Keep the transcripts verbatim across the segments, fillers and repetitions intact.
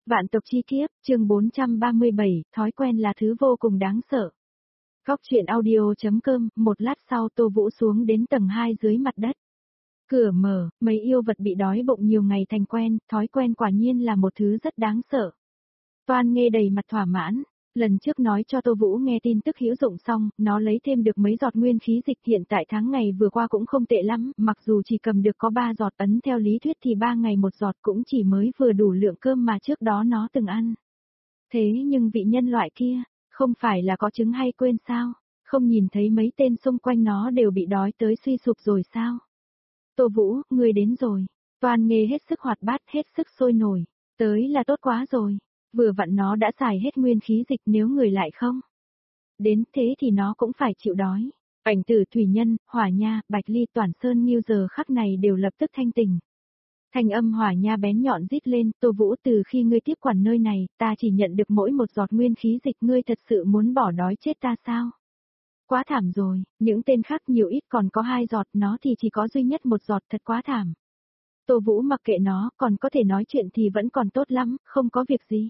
Vạn tộc chi kiếp, chương bốn trăm ba mươi bảy, thói quen là thứ vô cùng đáng sợ. Góc truyện audio.com, một lát sau Tô Vũ xuống đến tầng hai dưới mặt đất. Cửa mở, mấy yêu vật bị đói bụng nhiều ngày thành quen, thói quen quả nhiên là một thứ rất đáng sợ. Toan Nghê đầy mặt thỏa mãn, lần trước nói cho Tô Vũ nghe tin tức hữu dụng xong, nó lấy thêm được mấy giọt nguyên khí dịch, hiện tại tháng ngày vừa qua cũng không tệ lắm, mặc dù chỉ cầm được có ba giọt, ấn theo lý thuyết thì ba ngày một giọt cũng chỉ mới vừa đủ lượng cơm mà trước đó nó từng ăn. Thế nhưng vị nhân loại kia, không phải là có chứng hay quên sao, không nhìn thấy mấy tên xung quanh nó đều bị đói tới suy sụp rồi sao? Tô Vũ, ngươi đến rồi. Toan Nghê hết sức hoạt bát, hết sức sôi nổi, tới là tốt quá rồi. Vừa vặn nó đã xài hết nguyên khí dịch, nếu người lại không đến thế thì nó cũng phải chịu đói. Ảnh Tử, Thủy Nhân, Hỏa Nha, Bạch Ly, Toản Sơn Nghiêu giờ khắc này đều lập tức thanh tỉnh. Thanh âm Hỏa Nha bén nhọn rít lên, Tô Vũ, từ khi ngươi tiếp quản nơi này, ta chỉ nhận được mỗi một giọt nguyên khí dịch, ngươi thật sự muốn bỏ đói chết ta sao? Quá thảm rồi, những tên khác nhiều ít còn có hai giọt, nó thì chỉ có duy nhất một giọt, thật quá thảm. Tô Vũ mặc kệ nó, còn có thể nói chuyện thì vẫn còn tốt lắm, không có việc gì.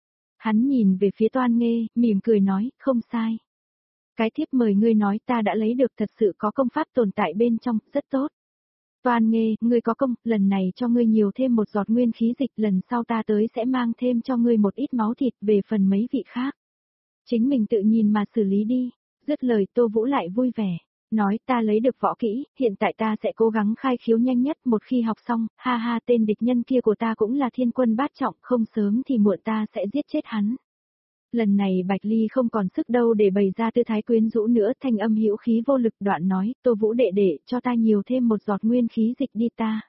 Hắn nhìn về phía Toan Nghê, mỉm cười nói, không sai. Cái thiếp mời ngươi nói ta đã lấy được thật sự có công pháp tồn tại bên trong, rất tốt. Toan Nghê, ngươi có công, lần này cho ngươi nhiều thêm một giọt nguyên khí dịch, lần sau ta tới sẽ mang thêm cho ngươi một ít máu thịt, về phần mấy vị khác. Chính mình tự nhìn mà xử lý đi. Dứt lời Tô Vũ lại vui vẻ. Nói ta lấy được võ kỹ, hiện tại ta sẽ cố gắng khai khiếu nhanh nhất, một khi học xong, ha ha, tên địch nhân kia của ta cũng là thiên quân bát trọng, không sớm thì muộn ta sẽ giết chết hắn. Lần này Bạch Ly không còn sức đâu để bày ra tư thái quyến rũ nữa, thanh âm hữu khí vô lực đoạn nói, Tô Vũ đệ đệ, cho ta nhiều thêm một giọt nguyên khí dịch đi ta.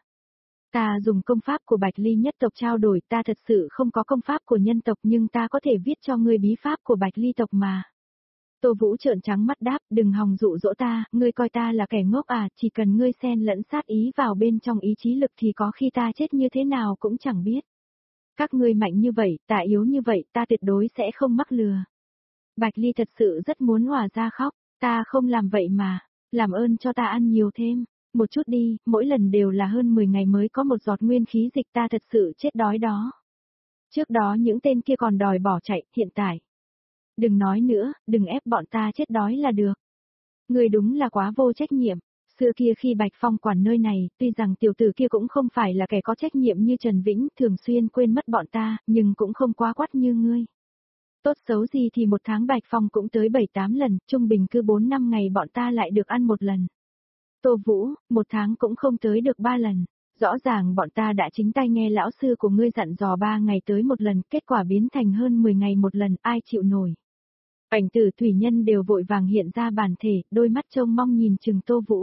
Ta dùng công pháp của Bạch Ly nhất tộc trao đổi, ta thật sự không có công pháp của nhân tộc nhưng ta có thể viết cho ngươi bí pháp của Bạch Ly tộc mà. Tô Vũ trợn trắng mắt đáp, đừng hòng dụ dỗ ta, ngươi coi ta là kẻ ngốc à, chỉ cần ngươi xen lẫn sát ý vào bên trong ý chí lực thì có khi ta chết như thế nào cũng chẳng biết. Các ngươi mạnh như vậy, ta yếu như vậy, ta tuyệt đối sẽ không mắc lừa. Bạch Ly thật sự rất muốn hòa ra khóc, ta không làm vậy mà, làm ơn cho ta ăn nhiều thêm, một chút đi, mỗi lần đều là hơn mười ngày mới có một giọt nguyên khí dịch, ta thật sự chết đói đó. Trước đó những tên kia còn đòi bỏ chạy, hiện tại. Đừng nói nữa, đừng ép bọn ta chết đói là được. Người đúng là quá vô trách nhiệm. Xưa kia khi Bạch Phong quản nơi này, tuy rằng tiểu tử kia cũng không phải là kẻ có trách nhiệm như Trần Vĩnh, thường xuyên quên mất bọn ta, nhưng cũng không quá quắt như ngươi. Tốt xấu gì thì một tháng Bạch Phong cũng tới bảy tám lần, trung bình cứ bốn năm ngày bọn ta lại được ăn một lần. Tô Vũ, một tháng cũng không tới được ba lần. Rõ ràng bọn ta đã chính tay nghe lão sư của ngươi dặn dò ba ngày tới một lần, kết quả biến thành hơn mười ngày một lần, ai chịu nổi. Ảnh Tử, Thủy Nhân đều vội vàng hiện ra bản thể, đôi mắt trông mong nhìn chừng Tô Vũ.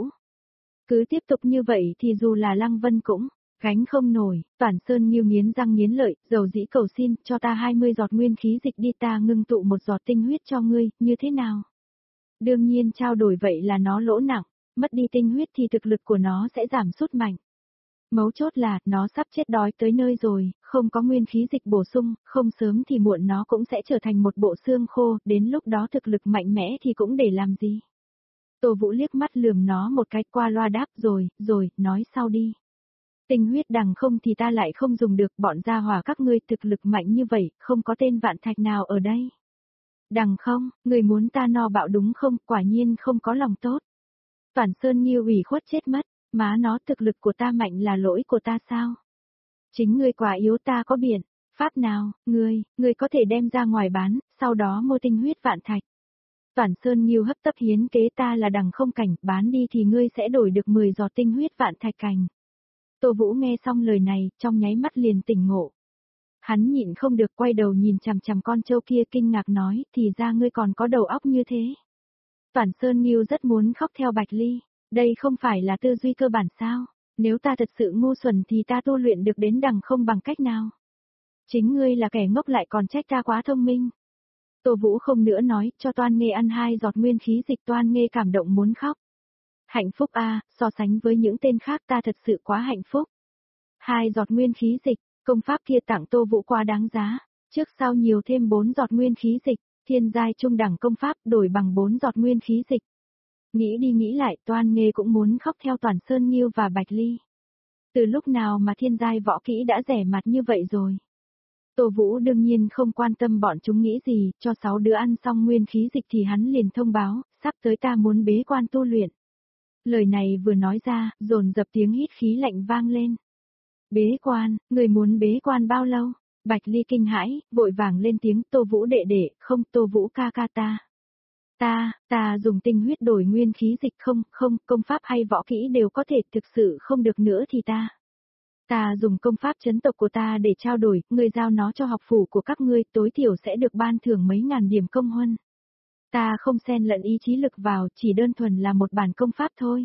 Cứ tiếp tục như vậy thì dù là Lăng Vân cũng gánh không nổi. Toản Sơn Nghiêu nghiến răng nghiến lợi, dầu dĩ cầu xin, cho ta hai mươi giọt nguyên khí dịch đi, ta ngưng tụ một giọt tinh huyết cho ngươi, như thế nào? Đương nhiên trao đổi vậy là nó lỗ nặng, mất đi tinh huyết thì thực lực của nó sẽ giảm sút mạnh. Mấu chốt là, nó sắp chết đói tới nơi rồi, không có nguyên khí dịch bổ sung, không sớm thì muộn nó cũng sẽ trở thành một bộ xương khô, đến lúc đó thực lực mạnh mẽ thì cũng để làm gì. Tô Vũ liếc mắt lườm nó một cái, qua loa đáp, rồi, rồi, nói sau đi. Tinh huyết đằng không thì ta lại không dùng được, bọn gia hỏa các ngươi thực lực mạnh như vậy, không có tên vạn thạch nào ở đây. Đằng không, người muốn ta no bạo đúng không, quả nhiên không có lòng tốt. Toản Sơn Nghiêu ủy khuất chết mất. Má nó, thực lực của ta mạnh là lỗi của ta sao? Chính ngươi quá yếu, ta có biện pháp nào, ngươi, ngươi có thể đem ra ngoài bán, sau đó mua tinh huyết vạn thạch. Toản Sơn Nghiêu hấp tấp hiến kế, ta là đằng không cảnh, bán đi thì ngươi sẽ đổi được mười giọt tinh huyết vạn thạch cảnh. Tô Vũ nghe xong lời này, trong nháy mắt liền tỉnh ngộ. Hắn nhịn không được quay đầu nhìn chằm chằm con trâu kia kinh ngạc nói, thì ra ngươi còn có đầu óc như thế. Toản Sơn Nghiêu rất muốn khóc theo Bạch Ly. Đây không phải là tư duy cơ bản sao? Nếu ta thật sự ngu xuẩn thì ta tu luyện được đến đằng không bằng cách nào? Chính ngươi là kẻ ngốc lại còn trách ta quá thông minh. Tô Vũ không nữa nói, cho Toan Nghê ăn hai giọt nguyên khí dịch. Toan Nghê cảm động muốn khóc. Hạnh phúc a, so sánh với những tên khác ta thật sự quá hạnh phúc. Hai giọt nguyên khí dịch, công pháp kia tặng Tô Vũ quá đáng giá. Trước sau nhiều thêm bốn giọt nguyên khí dịch, thiên giai trung đẳng công pháp đổi bằng bốn giọt nguyên khí dịch. Nghĩ đi nghĩ lại, Toan Nghê cũng muốn khóc theo Toản Sơn Nghiêu và Bạch Ly. Từ lúc nào mà thiên giai võ kỹ đã rẻ mặt như vậy rồi? Tô Vũ đương nhiên không quan tâm bọn chúng nghĩ gì, cho sáu đứa ăn xong nguyên khí dịch thì hắn liền thông báo, sắp tới ta muốn bế quan tu luyện. Lời này vừa nói ra, dồn dập tiếng hít khí lạnh vang lên. Bế quan, người muốn bế quan bao lâu? Bạch Ly kinh hãi, vội vàng lên tiếng, Tô Vũ đệ đệ, không, Tô Vũ ca ca ta. Ta, ta dùng tinh huyết đổi nguyên khí dịch không, không, công pháp hay võ kỹ đều có thể, thực sự không được nữa thì ta. Ta dùng công pháp chấn tộc của ta để trao đổi, người giao nó cho học phủ của các ngươi, tối thiểu sẽ được ban thưởng mấy ngàn điểm công huân. Ta không xen lẫn ý chí lực vào, chỉ đơn thuần là một bản công pháp thôi.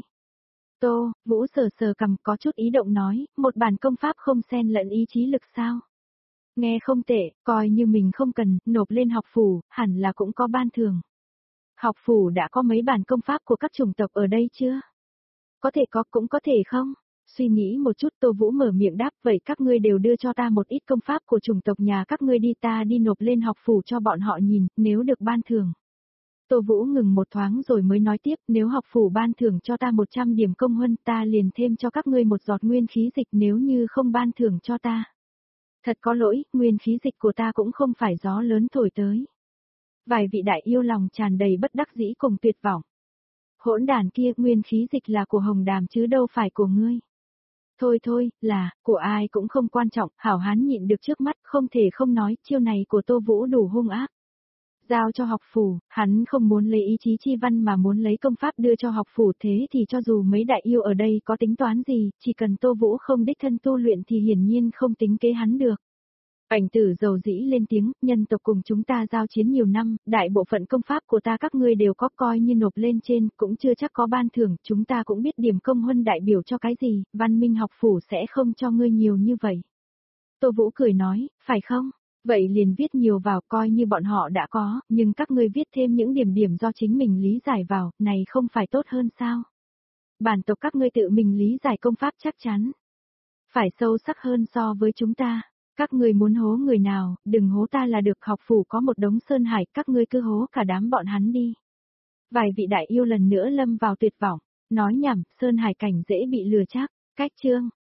Tô, Vũ sờ sờ cầm có chút ý động nói, một bản công pháp không xen lẫn ý chí lực sao? Nghe không tệ, coi như mình không cần, nộp lên học phủ, hẳn là cũng có ban thưởng. Học phủ đã có mấy bản công pháp của các chủng tộc ở đây chưa? Có thể có cũng có thể không? Suy nghĩ một chút Tô Vũ mở miệng đáp, vậy các ngươi đều đưa cho ta một ít công pháp của chủng tộc nhà các ngươi đi, ta đi nộp lên học phủ cho bọn họ nhìn, nếu được ban thưởng. Tô Vũ ngừng một thoáng rồi mới nói tiếp, nếu học phủ ban thưởng cho ta một trăm điểm công huân ta liền thêm cho các ngươi một giọt nguyên khí dịch, nếu như không ban thưởng cho ta. Thật có lỗi, nguyên khí dịch của ta cũng không phải gió lớn thổi tới. Vài vị đại yêu lòng tràn đầy bất đắc dĩ cùng tuyệt vọng. Hỗn đàn kia, nguyên khí dịch là của Hồng Đàm chứ đâu phải của ngươi. Thôi thôi, là, của ai cũng không quan trọng, hảo hán nhịn được trước mắt, không thể không nói, chiêu này của Tô Vũ đủ hung ác. Giao cho học phủ, hắn không muốn lấy ý chí chi văn mà muốn lấy công pháp đưa cho học phủ, thế thì cho dù mấy đại yêu ở đây có tính toán gì, chỉ cần Tô Vũ không đích thân tu luyện thì hiển nhiên không tính kế hắn được. Ảnh tử dầu dĩ lên tiếng, nhân tộc cùng chúng ta giao chiến nhiều năm, đại bộ phận công pháp của ta các ngươi đều có, coi như nộp lên trên, cũng chưa chắc có ban thưởng, chúng ta cũng biết điểm công huân đại biểu cho cái gì, văn minh học phủ sẽ không cho ngươi nhiều như vậy. Tô Vũ cười nói, phải không? Vậy liền viết nhiều vào, coi như bọn họ đã có, nhưng các ngươi viết thêm những điểm điểm do chính mình lý giải vào, này không phải tốt hơn sao? Bản tộc các ngươi tự mình lý giải công pháp chắc chắn phải sâu sắc hơn so với chúng ta. Các ngươi muốn hố người nào, đừng hố ta là được, học phủ có một đống sơn hải, các ngươi cứ hố cả đám bọn hắn đi. Vài vị đại yêu lần nữa lâm vào tuyệt vọng, nói nhảm, sơn hải cảnh dễ bị lừa chắc, cách chương.